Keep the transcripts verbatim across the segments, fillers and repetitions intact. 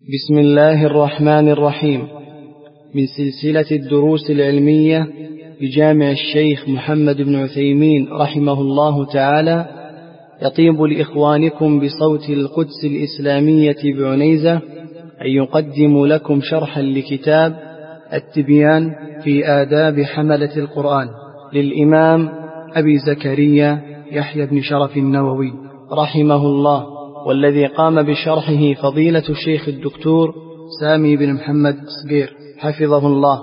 بسم الله الرحمن الرحيم. من سلسلة الدروس العلمية بجامع الشيخ محمد بن عثيمين رحمه الله تعالى، يطيب لإخوانكم بصوت القدس الإسلامية بعنيزة أن يقدم لكم شرحا لكتاب التبيان في آداب حملة القرآن للإمام أبي زكريا يحيى بن شرف النووي رحمه الله، والذي قام بشرحه فضيلة الشيخ الدكتور سامي بن محمد صقير حفظه الله.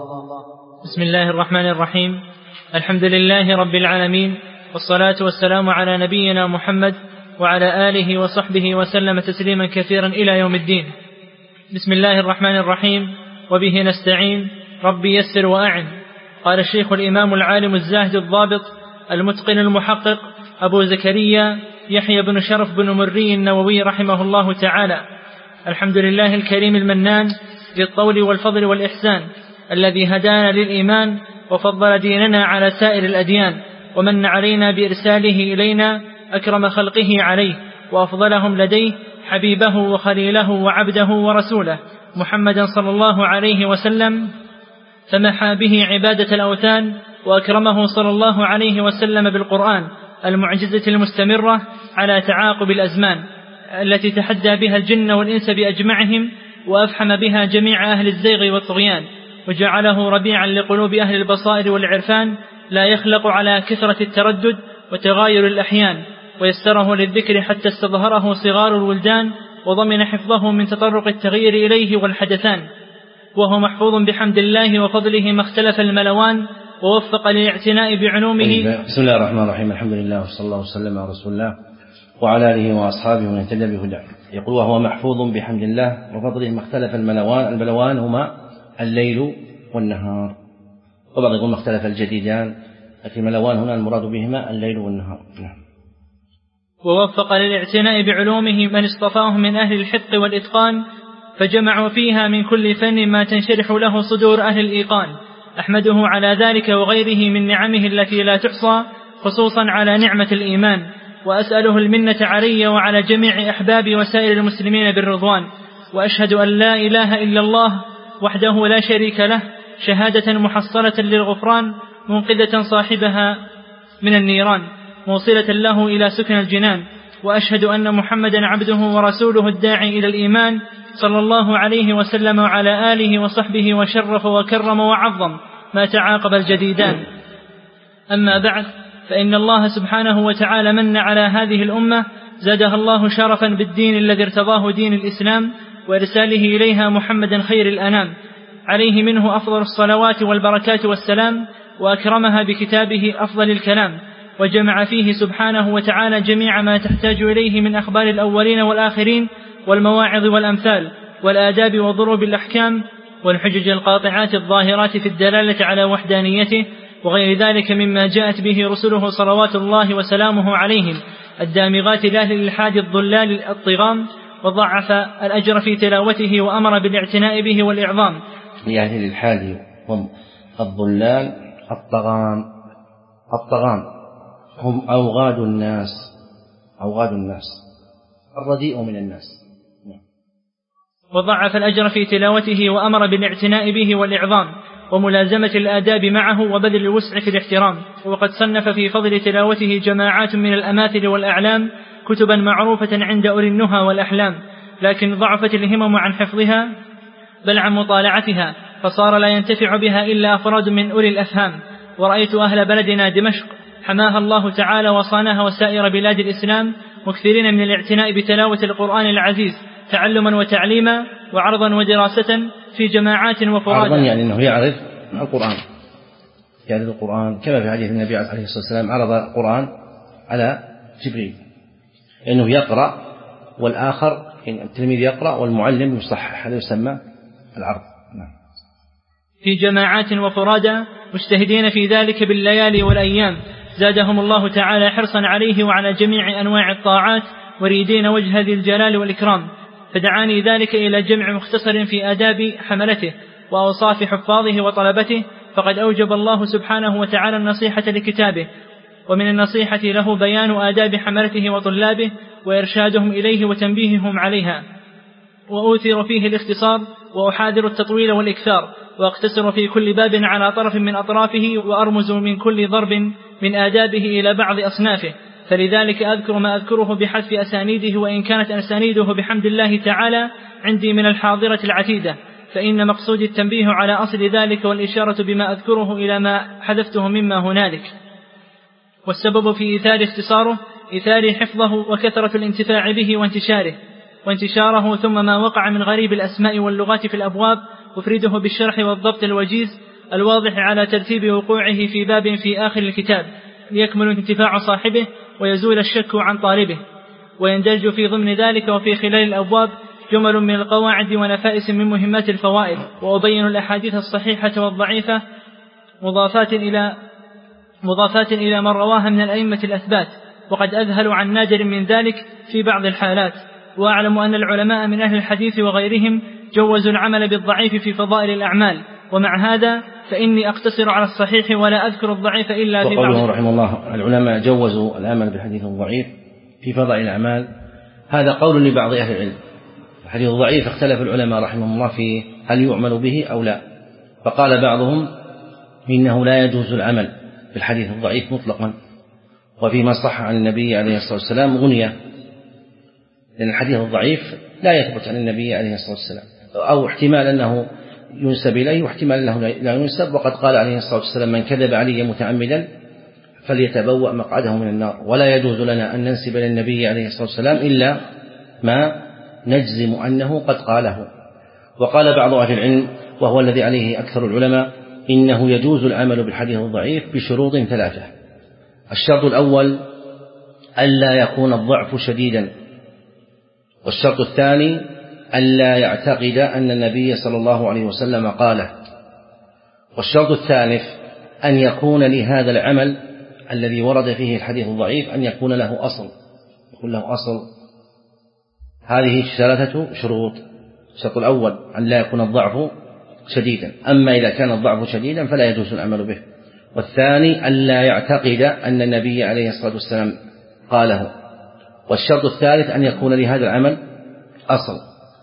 بسم الله الرحمن الرحيم. الحمد لله رب العالمين، والصلاة والسلام على نبينا محمد وعلى آله وصحبه وسلم تسليما كثيرا إلى يوم الدين. بسم الله الرحمن الرحيم، وبه نستعين، ربي يسر وأعن. قال الشيخ الإمام العالم الزاهد الضابط المتقن المحقق أبو زكريا يحيى بن شرف بن مري النووي رحمه الله تعالى: الحمد لله الكريم المنان ذي الطول والفضل والإحسان، الذي هدانا للإيمان وفضل ديننا على سائر الأديان، ومن علينا بإرساله إلينا أكرم خلقه عليه وأفضلهم لديه، حبيبه وخليله وعبده ورسوله محمدا صلى الله عليه وسلم، فمحى به عبادة الأوثان، وأكرمه صلى الله عليه وسلم بالقرآن المعجزة المستمرة على تعاقب الأزمان، التي تحدى بها الجن والإنس بأجمعهم، وأفحم بها جميع أهل الزيغ والطغيان، وجعله ربيعا لقلوب أهل البصائر والعرفان، لا يخلق على كثرة التردد وتغاير الأحيان، ويسره للذكر حتى استظهره صغار الولدان، وضمن حفظه من تطرق التغيير إليه والحدثان، وهو محفوظ بحمد الله وفضله ما اختلف الملوان، ووفق للاعتناء بعلومه. بسم الله الرحمن الرحيم. الحمد لله وصلى الله وسلم على رسول الله وعلى آله وأصحابه ومن اهتدى بهداه. يقول: وهو محفوظ بحمد الله وفضله ما اختلف الملوان. الملوان هما الليل والنهار، وبعض يقول ما اختلف الجديدان، لكن الملوان هنا المراد بهما الليل والنهار. ووفق للاعتناء بعلومه من اصطفاه من أهل الحق والإتقان، فجمعوا فيها من كل فن ما تنشرح له صدور أهل الإيقان. أحمده على ذلك وغيره من نعمه التي لا تحصى، خصوصا على نعمة الإيمان، وأسأله المنة علي وعلى جميع أحبابي وسائر المسلمين بالرضوان. وأشهد أن لا إله إلا الله وحده لا شريك له، شهادة محصلة للغفران، منقذة صاحبها من النيران، موصلة له إلى سكن الجنان. وأشهد أن محمدا عبده ورسوله الداعي إلى الإيمان، صلى الله عليه وسلم وعلى آله وصحبه وشرف وكرم وعظم ما تعاقب الجديدان. أما بعد، فإن الله سبحانه وتعالى من على هذه الأمة، زادها الله شرفا بالدين الذي ارتضاه دين الإسلام، وإرساله إليها محمدا خير الأنام، عليه منه أفضل الصلوات والبركات والسلام، وأكرمها بكتابه أفضل الكلام، وجمع فيه سبحانه وتعالى جميع ما تحتاج إليه من أخبار الأولين والآخرين، والمواعظ والأمثال، والآداب وضروب الأحكام، والحجج القاطعات الظاهرات في الدلالة على وحدانيته، وغير ذلك مما جاءت به رسله صلوات الله وسلامه عليهم، الدامغات لأهل الإلحاد الضلال الطغام، وضعف الأجر في تلاوته، وأمر بالاعتناء به والإعظام. لأهل الإلحاد هم الضلال الطغام. الطغام هم أوغاد الناس، أوغاد الناس الرديء من الناس. وضعف الأجر في تلاوته، وأمر بالاعتناء به والإعظام، وملازمة الآداب معه، وبذل الوسع في الاحترام. وقد صنف في فضل تلاوته جماعات من الأماثل والأعلام كتبا معروفة عند أولي النهى والأحلام، لكن ضعفت الهمم عن حفظها بل عن مطالعتها، فصار لا ينتفع بها إلا أفراد من أولي الأفهام. ورأيت أهل بلدنا دمشق حماها الله تعالى وصانها وسائر بلاد الإسلام مكثرين من الاعتناء بتلاوة القرآن العزيز، تعلما وتعليما وعرضا ودراسة في جماعات وفرادا. عرضا يعني أنه يعرض القرآن، يعرض القرآن كما في حديث النبي عليه الصلاة والسلام: عرض القرآن على جبريل، إنه يقرأ والآخر يعني التلميذ يقرأ والمعلم يصحح، هذا يسمى العرض. في جماعات وفرادا مجتهدين في ذلك بالليالي والأيام، زادهم الله تعالى حرصا عليه وعلى جميع أنواع الطاعات، وريدين وجه ذي الجلال والإكرام. فدعاني ذلك إلى جمع مختصر في آداب حملته وأوصاف حفاظه وطلبته، فقد أوجب الله سبحانه وتعالى النصيحة لكتابه، ومن النصيحة له بيان آداب حملته وطلابه، وإرشادهم إليه وتنبيههم عليها. وأوثر فيه الاختصار وأحاذر التطويل والإكثار، وأقتصر في كل باب على طرف من أطرافه، وأرمز من كل ضرب من آدابه إلى بعض أصنافه، فلذلك أذكر ما أذكره بحذف أسانيده، وإن كانت أسانيده بحمد الله تعالى عندي من الحاضرة العتيدة، فإن مقصود التنبيه على أصل ذلك والإشارة بما أذكره إلى ما حذفته مما هنالك. والسبب في إيثار اختصاره إيثار حفظه وكثرة الانتفاع به وانتشاره وانتشاره ثم ما وقع من غريب الأسماء واللغات في الأبواب أفرده بالشرح والضبط الوجيز الواضح على ترتيب وقوعه في باب في آخر الكتاب، ليكمل انتفاع صاحبه ويزول الشك عن طالبه. ويندرج في ضمن ذلك وفي خلال الأبواب جمل من القواعد ونفائس من مهمات الفوائد، وأبين الأحاديث الصحيحة والضعيفة مضافات إلى مضافات إلى من رواها من الأئمة الأثبات، وقد أذهل عن نادر من ذلك في بعض الحالات. وأعلم أن العلماء من أهل الحديث وغيرهم جوزوا العمل بالضعيف في فضائل الأعمال، ومع هذا فإني أقتصر على الصحيح ولا أذكر الضعيف إلا في بعض. وقوله رحمه الله العلماء جوزوا العمل بالحديث الضعيف في فضائل الأعمال، هذا قول لبعض أهل العلم. الحديث الضعيف اختلف العلماء رحمهم الله في هل يعمل به أو لا، فقال بعضهم إنه لا يجوز العمل بالحديث الضعيف مطلقا، وفيما صح عن النبي عليه الصلاة والسلام غنية، لأن الحديث الضعيف لا يثبت عن النبي عليه الصلاة والسلام، أو احتمال أنه ينسب إليه واحتمال أنه لا ينسب، وقد قال عليه الصلاة والسلام من كذب علي متعمدا فليتبوأ مقعده من النار. ولا يجوز لنا أن ننسب إلى النبي عليه الصلاة والسلام إلا ما نجزم أنه قد قاله. وقال بعض أهل العلم وهو الذي عليه أكثر العلماء إنه يجوز العمل بالحديث الضعيف بشروط ثلاثة. الشرط الأول ألا يكون الضعف شديدا، والشرط الثاني ألا يعتقد أن النبي صلى الله عليه وسلم قاله، والشرط الثالث أن يكون لهذا العمل الذي ورد فيه الحديث الضعيف أن يكون له أصل، يكون له أصل. هذه ثلاثة شروط. الشرط الأول أن لا يكون الضعف شديدا، أما إذا كان الضعف شديدا فلا يجوز العمل به. والثاني أن لا يعتقد أن النبي عليه الصلاة والسلام قاله. والشرط الثالث أن يكون لهذا العمل أصل،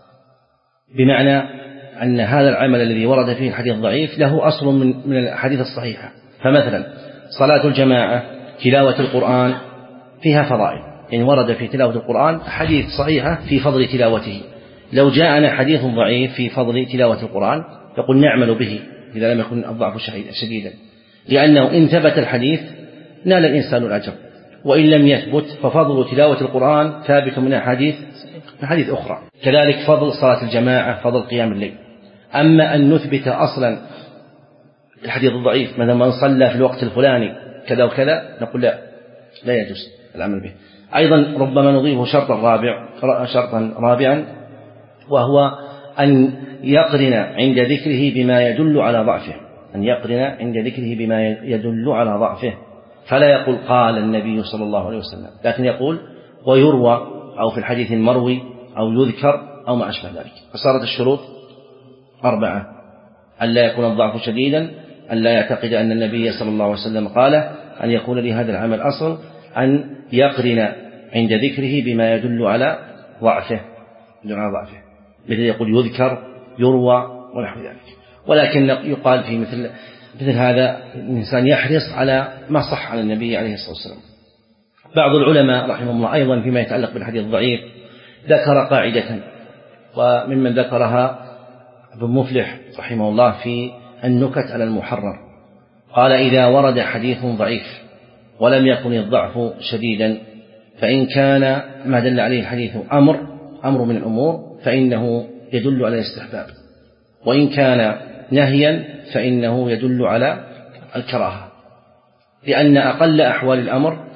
بمعنى أن هذا العمل الذي ورد فيه الحديث الضعيف له أصل من من الأحاديث الصحيحة. فمثلا صلاة الجماعة، تلاوة القرآن فيها فضائل، يعني ورد في تلاوة القرآن حديث صحيحة في فضل تلاوته. لو جاءنا حديث ضعيف في فضل تلاوة القرآن يقول نعمل به إذا لم يكن الضعف شديدا، لأنه إن ثبت الحديث نال الإنسان الأجر، وإن لم يثبت ففضل تلاوة القرآن ثابت من أحاديث حديث أخرى. كذلك فضل صلاة الجماعة، فضل قيام الليل. أما أن نثبت أصلا الحديث الضعيف مثلا من صلى في الوقت الفلاني كذا وكذا نقول لا لا يجوز العمل به. أيضا ربما نضيف شرطا رابع شرطا رابعا وهو أن يقرن عند ذكره بما يدل على ضعفه، أن يقرن عند ذكره بما يدل على ضعفه، فلا يقول قال النبي صلى الله عليه وسلم، لكن يقول ويروى أو في الحديث المروي أو يذكر أو ما أشبه ذلك. فصارت الشروط أربعة: أن لا يكون الضعف شديدا، أن لا يعتقد أن النبي صلى الله عليه وسلم قاله، أن يكون لهذا العمل أصل، أن يقرن عند ذكره بما يدل على ضعفه يدل على ضعفه مثل يقول يذكر يروى ونحو ذلك. ولكن يقال في مثل مثل هذا الإنسان يحرص على ما صح عن النبي عليه الصلاة والسلام. بعض العلماء رحمه الله أيضا فيما يتعلق بالحديث الضعيف ذكر قاعدة، وممن ذكرها ابن مفلح رحمه الله في النكت على المحرر، قال إذا ورد حديث ضعيف ولم يكن الضعف شديدا فإن كان ما دل عليه الحديث أمر أمر من الأمور فإنه يدل على الاستحباب، وإن كان نهيا فإنه يدل على الكراهة، لأن أقل أحوال الأمر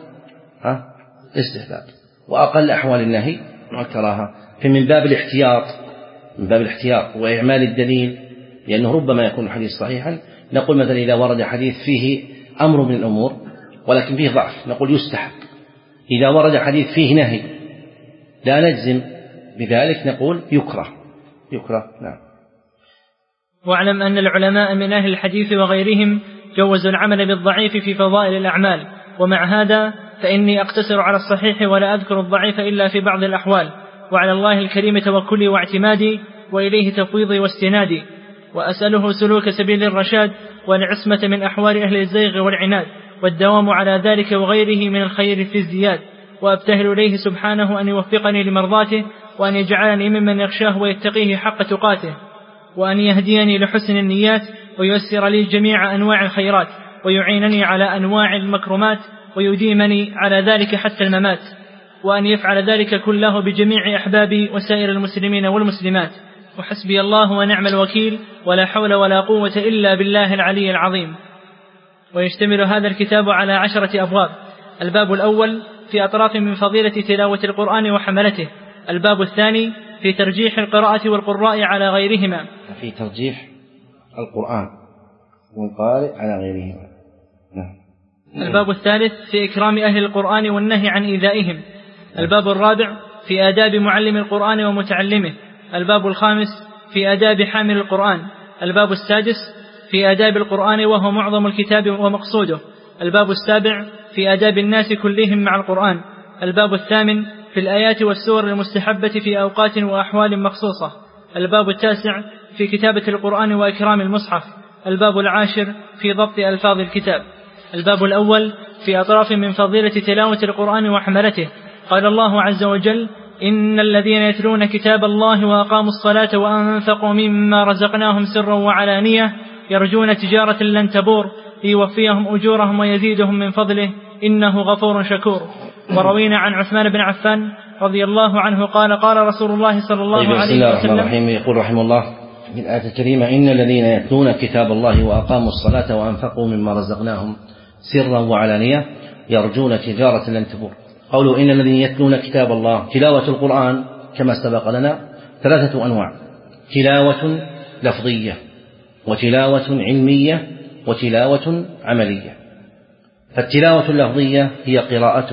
استحباب وأقل أحوال النهي الكراهة. فمن باب الاحتياط من باب الاحتياط وإعمال الدليل، لأنه ربما يكون الحديث صحيحا، نقول مثلا إذا ورد حديث فيه أمر من الأمور ولكن فيه ضعف نقول يستحب. إذا ورد حديث فيه نهي لا نجزم بذلك نقول يكره يكره نعم. واعلم أن العلماء من أهل الحديث وغيرهم جوزوا العمل بالضعيف في فضائل الأعمال، ومع هذا فإني أقتصر على الصحيح ولا أذكر الضعيف إلا في بعض الأحوال. وعلى الله الكريم توكلي واعتمادي، وإليه تفويضي واستنادي، وأسأله سلوك سبيل الرشاد والعصمة من أحوال أهل الزيغ والعناد، والدوام على ذلك وغيره من الخير في ازدياد، وأبتهل إليه سبحانه أن يوفقني لمرضاته، وأن يجعلني ممن يخشاه ويتقيه حق تقاته، وأن يهديني لحسن النيات، وييسر لي جميع أنواع الخيرات، ويعينني على أنواع المكرمات، ويديمني على ذلك حتى الممات، وأن يفعل ذلك كله بجميع أحبابي وسائر المسلمين والمسلمات. وحسبي الله ونعم الوكيل، ولا حول ولا قوة إلا بالله العلي العظيم. ويشتمل هذا الكتاب على عشرة أبواب. الباب الأول في أطراف من فضيلة تلاوة القرآن وحملته. الباب الثاني في ترجيح القراءة والقراء على غيرهما. في ترجيح القرآن والقارئ على غيرهما. نعم. الباب الثالث في إكرام أهل القرآن والنهي عن إيذائهم. الباب الرابع في آداب معلم القرآن ومتعلمه. الباب الخامس في آداب حامل القرآن. الباب السادس في آداب القرآن وهو معظم الكتاب ومقصوده. الباب السابع في آداب الناس كلهم مع القرآن. الباب الثامن في الآيات والسور المستحبة في أوقات وأحوال مخصوصة. الباب التاسع في كتابة القرآن وإكرام المصحف. الباب العاشر في ضبط ألفاظ الكتاب. الباب الأول في أطراف من فضيلة تلاوة القرآن وحملته. قال الله عز وجل: إن الذين يتلون كتاب الله وأقاموا الصلاة وأنفقوا مما رزقناهم سرا وعلانية يرجون تجارة لن تبور ليوفيهم أجورهم ويزيدهم من فضله إنه غفور شكور. وروينا عن عثمان بن عفان رضي الله عنه قال: قال رسول الله صلى الله طيب عليه وسلم. بسم الله الرحمن الرحيم. يقول رحمه الله في الآية الكريمة: إن الذين يتلون كتاب الله وأقاموا الصلاة وأنفقوا مما رزقناهم سرا وعلانية يرجون تجارة لن تبور. قولوا إن الذين يتلون كتاب الله، تلاوة القرآن كما سبق لنا ثلاثة أنواع: تلاوة لفظية، وتلاوة علمية، وتلاوة عملية. فالتلاوة اللفظية هي قراءته،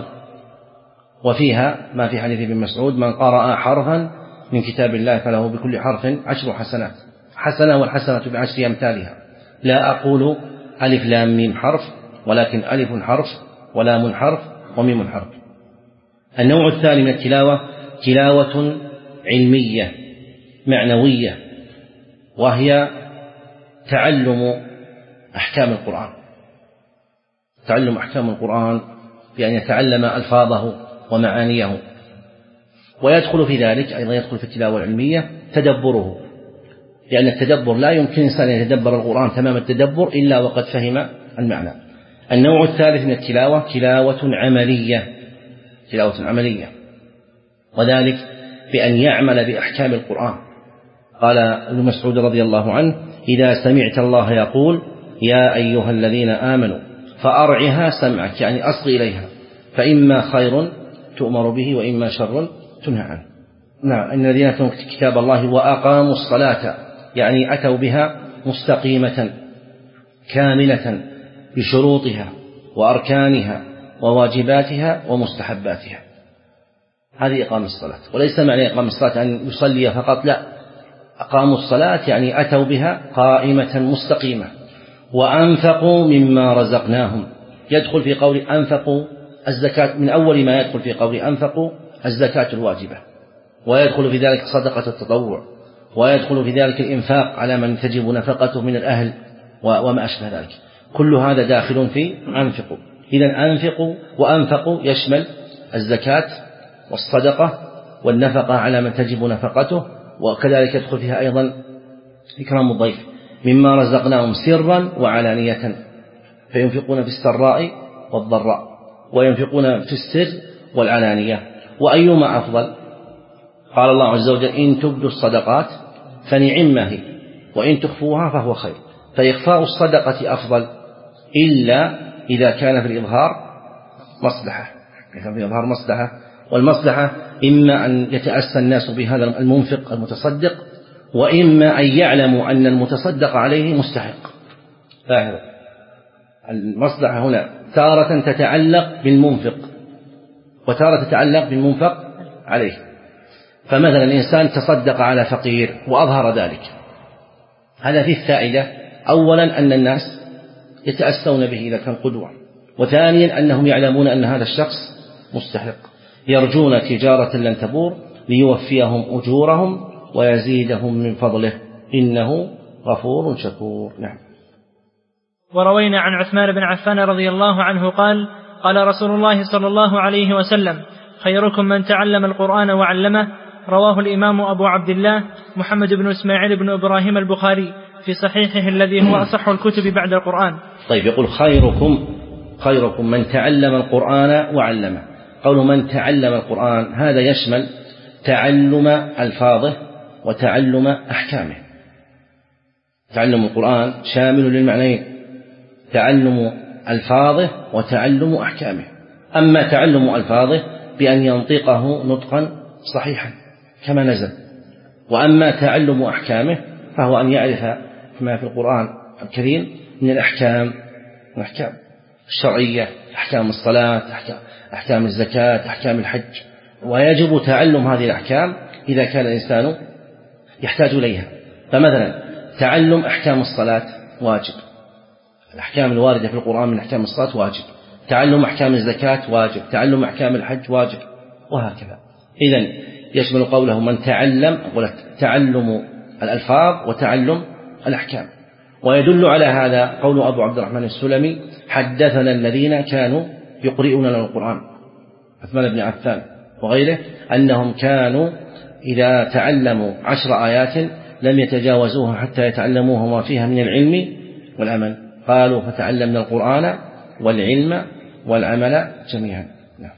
وفيها ما في حديث ابن مسعود: من قرأ حرفا من كتاب الله فله بكل حرف عشر حسنات، حسنة والحسنة بعشر أمثالها. لا أقول ألف لام ميم حرف، ولكن ألف حرف ولام حرف وميم حرف. النوع الثاني من التلاوة تلاوة علمية معنوية، وهي تعلم أحكام القرآن، تعلم أحكام القرآن بأن يتعلم ألفاظه ومعانيه. ويدخل في ذلك أيضا، يدخل في التلاوة العلمية تدبره، لأن التدبر لا يمكن إنسان أن يتدبر القرآن تمام التدبر إلا وقد فهم المعنى. النوع الثالث من التلاوة تلاوة عملية، تلاوة عملية، وذلك بأن يعمل بأحكام القرآن. قال ابن مسعود رضي الله عنه: إذا سمعت الله يقول يا أيها الذين آمنوا فأرعها سمعك، يعني أصغ إليها، فإما خير تؤمر به وإما شر تنهى عنه. نعم. إن الذين يتلون كتاب الله وأقاموا الصلاة، يعني أتوا بها مستقيمة كاملة بشروطها وأركانها وواجباتها ومستحباتها. هذه إقام الصلاة. وليس معنى إقام الصلاة أن يصلي فقط، لا، أقاموا الصلاة يعني أتوا بها قائمة مستقيمة. وأنفقوا مما رزقناهم، يدخل في قول أنفقوا الزكاة، من أول ما يدخل في قول أنفقوا الزكاة الواجبة، ويدخل في ذلك صدقة التطوع، ويدخل في ذلك الإنفاق على من تجب نفقته من الأهل وما أشبه ذلك. كل هذا داخل في أنفقوا. إذن أنفقوا وأنفقوا يشمل الزكاة والصدقة والنفقة على من تجب نفقته، وكذلك يدخل فيها أيضا إكرام الضيف. مما رزقناهم سرا وعلانية، فينفقون في السراء والضراء، وينفقون في السر والعلانية. وأيما أفضل؟ قال الله عز وجل: إن تبدوا الصدقات فنعما هي، وإن تخفوها فهو خير. فإخفاء الصدقة أفضل، إلا إذا كان في الإظهار مصلحة، كان في الإظهار مصلحة، والمصلحة إما أن يتأسى الناس بهذا المنفق المتصدق، وإما أن يعلموا أن المتصدق عليه مستحق. لاحظوا المصلحة هنا تارة تتعلق بالمنفق، وتارة تتعلق بالمنفق عليه. فمثلا الإنسان تصدق على فقير وأظهر ذلك، هذا فيه فائدة: أولا أن الناس يتأسون به إذا كان قدوة، وثانيا أنهم يعلمون أن هذا الشخص مستحق، يرجون تجارة لن تبور ليوفيهم أجورهم ويزيدهم من فضله إنه غفور شكور. نعم. وروينا عن عثمان بن عفان رضي الله عنه قال قال رسول الله صلى الله عليه وسلم خيركم من تعلم القرآن وعلمه. رواه الإمام أبو عبد الله محمد بن إسماعيل بن إبراهيم البخاري في صحيحه الذي هو أصح الكتب بعد القرآن. طيب، يقول خيركم خيركم من تعلم القرآن وعلمه. قول من تعلم القرآن هذا يشمل تعلم ألفاظه وتعلم أحكامه. تعلم القرآن شامل للمعنيين، تعلم ألفاظه وتعلم أحكامه. أما تعلم ألفاظه بأن ينطقه نطقا صحيحا كما نزل، وأما تعلم أحكامه فهو أن يعرف ما في القرآن الكريم من الأحكام الأحكام الشرعية، أحكام الصلاة، أحكام, أحكام الزكاة، أحكام الحج. ويجب تعلم هذه الأحكام إذا كان الإنسان يحتاج إليها. فمثلا تعلم أحكام الصلاة واجب، الأحكام الواردة في القرآن من أحكام الصلاة واجب، تعلم أحكام الزكاة واجب، تعلم أحكام الحج واجب، وهكذا. إذن يشمل قوله من تعلم تعلم الألفاظ وتعلم الأحكام. ويدل على هذا قول أبو عبد الرحمن السلمي حدثنا الذين كانوا يقرؤون لنا القرآن، عثمان بن عفان وغيره، أنهم كانوا إذا تعلموا عشر آيات لم يتجاوزوها حتى يتعلموها ما فيها من العلم والعمل. قالوا فتعلمنا القرآن والعلم والعمل جميعا.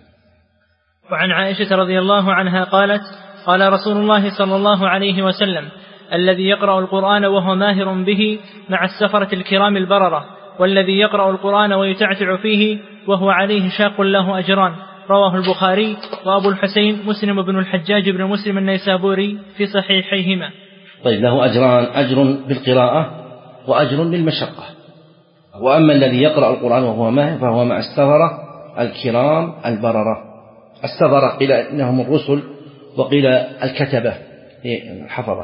وعن عائشة رضي الله عنها قالت قال رسول الله صلى الله عليه وسلم الذي يقرأ القرآن وهو ماهر به مع السفرة الكرام البررة، والذي يقرأ القرآن ويتعتع فيه وهو عليه شاق له أجران. رواه البخاري وأبو الحسين مسلم بن الحجاج بن مسلم النيسابوري في صحيحيهما. طيب، له أجران، أجر بالقراءة وأجر بالمشقة. وأما الذي يقرأ القرآن وهو ماهر فهو مع السفرة الكرام البررة. السفرة قيل إنهم الرسل وقيل الكتبة الحفظة،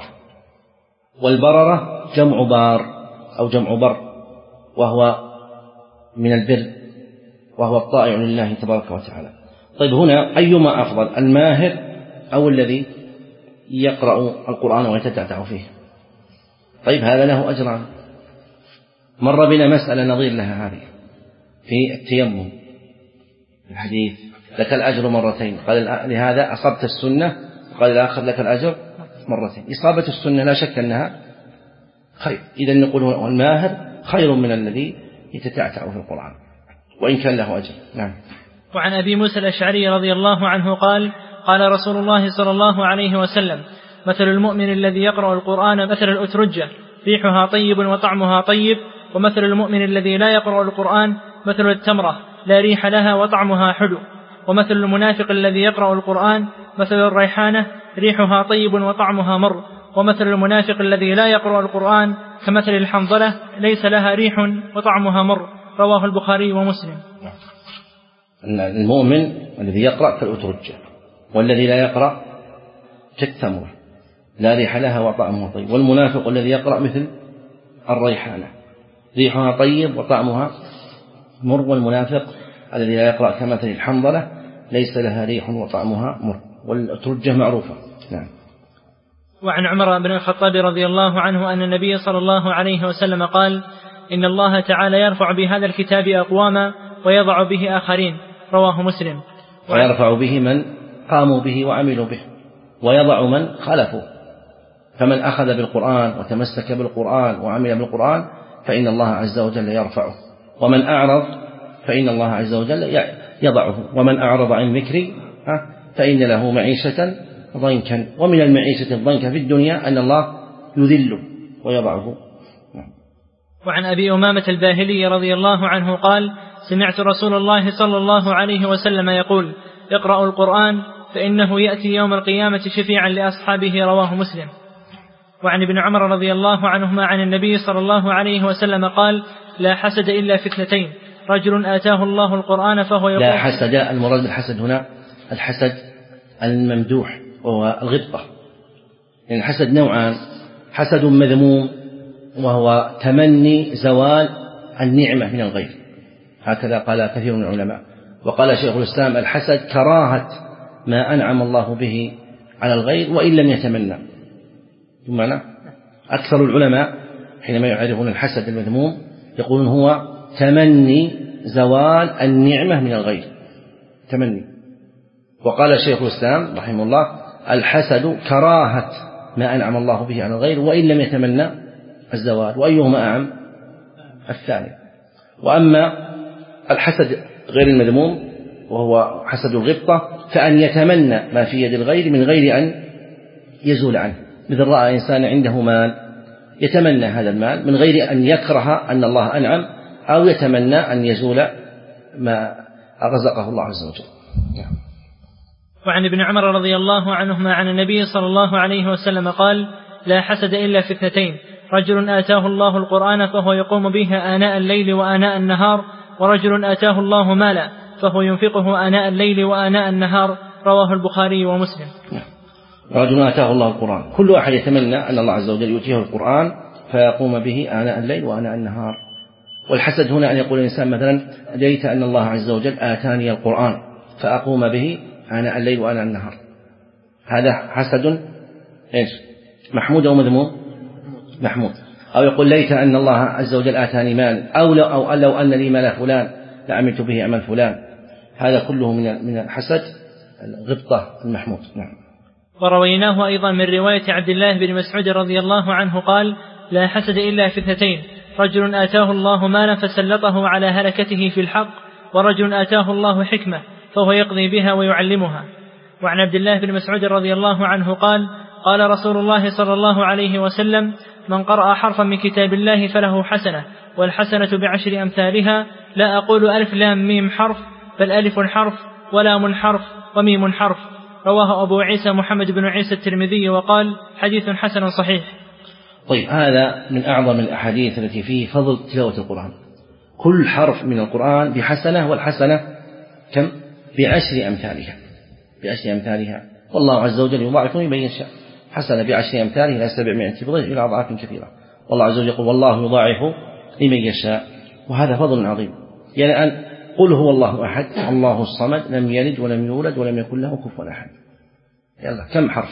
والبررة جمع بار أو جمع بر، وهو من البر وهو الطائع لله تبارك وتعالى. طيب، هنا أيما أفضل، الماهر أو الذي يقرأ القرآن ويتتعتع فيه؟ طيب، هذا له أجران. مر بنا مسألة نظير لها هذه في التيمم الحديث لك الأجر مرتين، قال لهذا أصبت السنة، قال الآخر لك الأجر مرتين. إصابة السنة لا شك أنها خير، إذا نقول الماهر خير من الذي يتتعتع في القرآن وإن كان له أجر. نعم. وعن أبي موسى الأشعري رضي الله عنه قال قال رسول الله صلى الله عليه وسلم مثل المؤمن الذي يقرأ القرآن مثل الأترجة ريحها طيب وطعمها طيب، ومثل المؤمن الذي لا يقرأ القرآن مثل التمرة لا ريح لها وطعمها حلو، ومثل المنافق الذي يقرأ القرآن مثل الريحانة ريحها طيب وطعمها مر، ومثل المنافق الذي لا يقرأ القرآن كمثل الحنظلة ليس لها ريح وطعمها مر. رواه البخاري ومسلم. المؤمن الذي يقرأ كالأترجة، والذي لا يقرأ كالتمرة لا ريح لها وطعمها طيب، والمنافق الذي يقرأ مثل الريحانة ريحها طيب وطعمها مر، والمنافق الذي لا يقرأ كمثل الحنظلة ليس لها ريح وطعمها مر، والأترجة معروفة. نعم. وعن عمر بن الخطاب رضي الله عنه أن النبي صلى الله عليه وسلم قال إن الله تعالى يرفع بهذا الكتاب أقواما ويضع به آخرين. رواه مسلم. ويرفع به من قاموا به وعملوا به، ويضع من خالفوا. فمن أخذ بالقرآن وتمسك بالقرآن وعمل بالقرآن فإن الله عز وجل يرفعه، ومن أعرض فإن الله عز وجل يضعه. ومن أعرض عن ذكري فإن له معيشة ضنكا. ومن المعيشة الضنكا في الدنيا أن الله يذل ويضعه. وعن أبي أمامة الباهلي رضي الله عنه قال سمعت رسول الله صلى الله عليه وسلم يقول اقرأوا القرآن فإنه يأتي يوم القيامة شفيعا لأصحابه. رواه مسلم. وعن ابن عمر رضي الله عنهما عن النبي صلى الله عليه وسلم قال لا حسد إلا في اثنتين، رجل آتاه الله القرآن فهو يقول. لا حسد، المراد بالحسد هنا الحسد الممدوح وهو الغبطة. يعني الحسد نوعان، حسد مذموم وهو تمني زوال النعمة من الغير، هكذا قال كثير من العلماء. وقال شيخ الإسلام الحسد كراهة ما أنعم الله به على الغير وإن لم يتمنى. بمعنى أكثر العلماء حينما يعرفون الحسد المذموم يقولون هو تمني زوال النعمة من الغير، تمني. وقال شيخ الإسلام رحمه الله الحسد كراهة ما أنعم الله به على الغير وإن لم يتمنى الزوال، وأيهما أعم؟ الثاني. وأما الحسد غير المذموم وهو حسد الغبطة فأن يتمنى ما في يد الغير من غير أن يزول عنه، مثل رأى إنسان عنده مال يتمنى هذا المال من غير أن يكره أن الله أنعم أو يتمنى أن يزول ما رزقه الله عز وجل. وعن ابن عمر رضي الله عنهما عن النبي صلى الله عليه وسلم قال لا حسد إلا في اثنتين، رجل آتاه الله القرآن فهو يقوم به آناء الليل وآناء النهار، ورجل آتاه الله مالا فهو ينفقه آناء الليل وآناء النهار، رواه البخاري ومسلم. رجل آتاه الله القرآن، كل واحد يتمنى أن الله عز وجل يؤتيه القرآن فيقوم به آناء الليل وآناء النهار. والحسد هنا أن يقول الإنسان مثلا ليت أن الله عز وجل آتاني القرآن فأقوم به آناء الليل وآناء النهار، هذا حسد إيش؟ محمود أو مذموم؟ محمود. أو يقول ليت أن الله عز وجل آتاني مال أو لو, أو لو أن لي مال فلان لعملت به عمل فلان، هذا كله من من الحسد الغبطة المحمود. نعم. ورويناه أيضا من رواية عبد الله بن مسعود رضي الله عنه قال لا حسد إلا في اثنتين، رجل آتاه الله مالا فسلطه على هلكته في الحق، ورجل آتاه الله حكمة فهو يقضي بها ويعلمها. وعن عبد الله بن مسعود رضي الله عنه قال قال رسول الله صلى الله عليه وسلم من قرأ حرفا من كتاب الله فله حسنة، والحسنة بعشر أمثالها، لا أقول ألف لام ميم حرف بل ألف حرف ولام حرف وميم حرف، رواه أبو عيسى محمد بن عيسى الترمذي وقال حديث حسن صحيح. طيب، هذا من أعظم الأحاديث التي فيه فضل تلاوة القرآن، كل حرف من القرآن بحسنة، والحسنة كم؟ بعشر أمثالها، بعشر أمثالها، والله عز وجل يضاعف لمن يشاء، حسنة بعشر أمثالها إلى سبعمائة ضعف إلى أضعاف كثيرة، والله عز وجل يقول والله يضاعف لمن يشاء، وهذا فضل عظيم. يعني أن قل هو الله أحد الله الصمد لم يلد ولم يولد ولم يكن له كفوا أحد، يلا كم حرف؟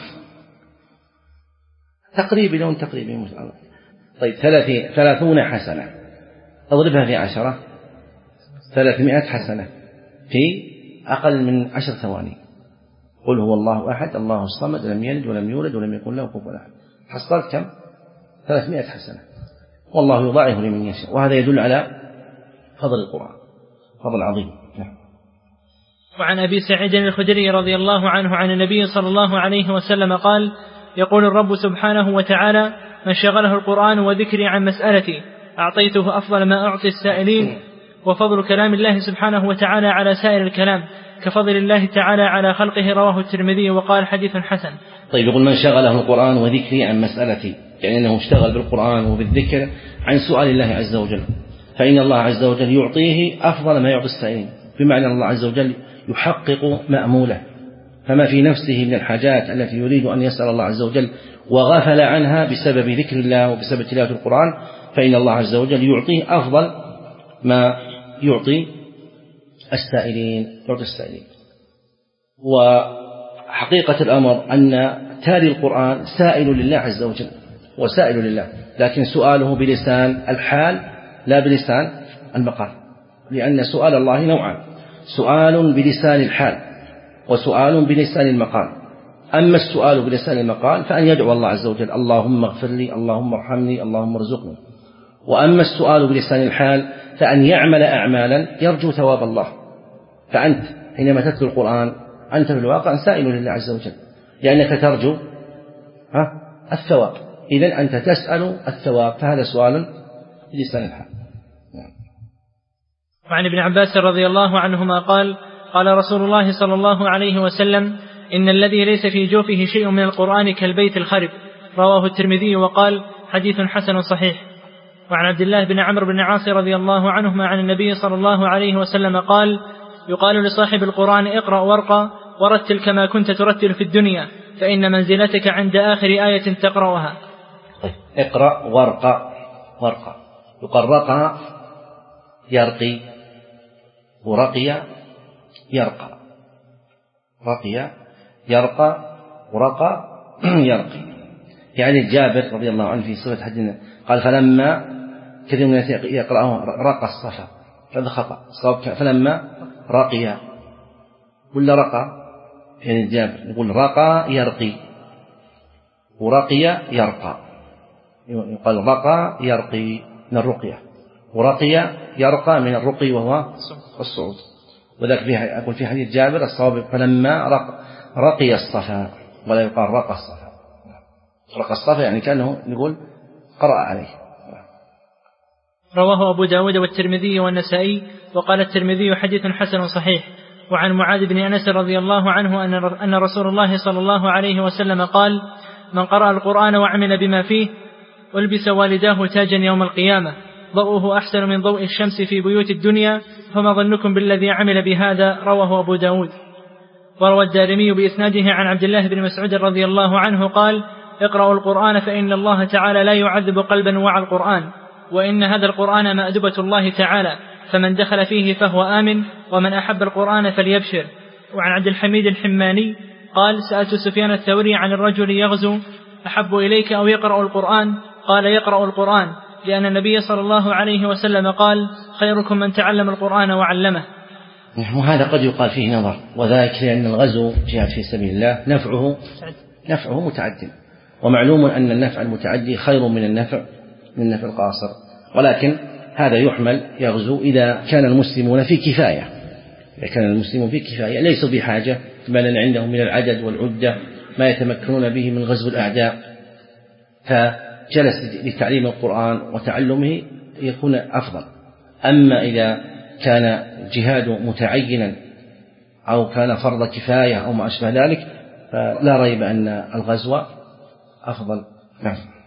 تقريبا لون تقريبا. طيب ثلاثون حسنة أضربها في عشرة، ثلاثمائة حسنة في أقل من عشر ثواني. قل هو الله أحد الله الصمد لم يلد ولم يولد ولم يكن له كفوا أحد، حصلت كم؟ ثلاثمائة حسنة، والله يضاعف لمن يشاء، وهذا يدل على فضل القرآن، فضل عظيم. وعن أبي سعيد الخدري رضي الله عنه عن النبي صلى الله عليه وسلم قال يقول الرب سبحانه وتعالى من شغله القرآن وذكري عن مسألتي أعطيته أفضل ما أعطي السائلين. وفضل كلام الله سبحانه وتعالى على سائر الكلام كفضل الله تعالى على خلقه، رواه الترمذي وقال حديث حسن. طيب، يقول من شغله القرآن وذكري عن مسألتي، يعني أنه اشتغل بالقرآن وبالذكر عن سؤال الله عز وجل، فإن الله عز وجل يعطيه أفضل ما يعطي السائلين، بمعنى الله عز وجل يحقق مأموله، فما في نفسه من الحاجات التي يريد أن يسأل الله عز وجل وغفل عنها بسبب ذكر الله وبسبب تلاوة القرآن، فإن الله عز وجل يعطيه أفضل ما يعطي السائلين يعطي السائلين. وحقيقة الأمر أن تالي القرآن سائل لله عز وجل، وسائل لله، لكن سؤاله بلسان الحال لا بلسان المقال، لأن سؤال الله نوعان، سؤال بلسان الحال وسؤال بلسان المقال. أما السؤال بلسان المقال فأن يدعو الله عز وجل اللهم اغفر لي اللهم ارحمني اللهم ارزقني، وأما السؤال بلسان الحال فأن يعمل أعمالا يرجو ثواب الله. فأنت حينما تتلو القرآن أنت في الواقع سائل لله عز وجل، لأنك ترجو ها الثواب، إذن أنت تسأل الثواب، فهذا سؤال بلسان الحال. وعن ابن عباس رضي الله عنهما قال قال رسول الله صلى الله عليه وسلم إن الذي ليس في جوفه شيء من القرآن كالبيت الخرب، رواه الترمذي وقال حديث حسن صحيح. وعن عبد الله بن عمرو بن عاص رضي الله عنهما عن النبي صلى الله عليه وسلم قال يقال لصاحب القرآن اقرأ وارقى ورتل كما كنت ترتل في الدنيا، فإن منزلتك عند آخر آية تقرأها. اقرأ وارقى، وارقى يقال رقى يرقي، ورقي يرقى، رقي يرقى ورقى يرقي. يعني جابر رضي الله عنه في صفة حديث قال فلما كثير من الناس يقرأون رقى الصفا، هذا خطأ، فلما رقي ولا رقى، يعني جابر يقول رقى يرقي ورقي يرقى، يقال رقى يرقي من الرقية، ورقي يرقى من الرقي وهو الصعود. وذلك فيها أقول في حديث جابر الصواب فلما رق رقي الصفا، ولا يقال رقى الصفا. رقى الصفا يعني كأنه نقول قرأ عليه. رواه أبو داود والترمذي والنسائي، وقال الترمذي حديث حسن صحيح. وعن معاذ بن أنس رضي الله عنه أن رسول الله صلى الله عليه وسلم قال: من قرأ القرآن وعمل بما فيه ألبس والداه تاجا يوم القيامة، ضوءه أحسن من ضوء الشمس في بيوت الدنيا، فما ظنكم بالذي عمل بهذا؟ رواه أبو داود. وروى الدارمي بإسناده عن عبد الله بن مسعود رضي الله عنه قال: اقرأوا القرآن فإن الله تعالى لا يعذب قلبا وعى القرآن، وإن هذا القرآن مأدبة الله تعالى، فمن دخل فيه فهو آمن، ومن أحب القرآن فليبشر. وعن عبد الحميد الحماني قال: سألت سفيان الثوري عن الرجل يغزو أحب إليك أو يقرأ القرآن؟ قال: يقرأ القرآن، لأن النبي صلى الله عليه وسلم قال: خيركم من تعلم القرآن وعلمه. وهذا قد يقال فيه نظر، وذلك لأن الغزو جهاد في سبيل الله نفعه نفعه متعد، ومعلوم أن النفع المتعدي خير من النفع من النفع القاصر، ولكن هذا يحمل يغزو إذا كان المسلمون في كفاية، إذا كان المسلمون في كفاية ليسوا بحاجة بل عندهم من العدد والعدة ما يتمكنون به من غزو الأعداء، فجلس لتعليم القرآن وتعلمه يكون أفضل. أما إذا كان جهاد متعينا أو كان فرض كفاية أو ما أشبه ذلك فلا ريب أن الغزو أفضل. نعم.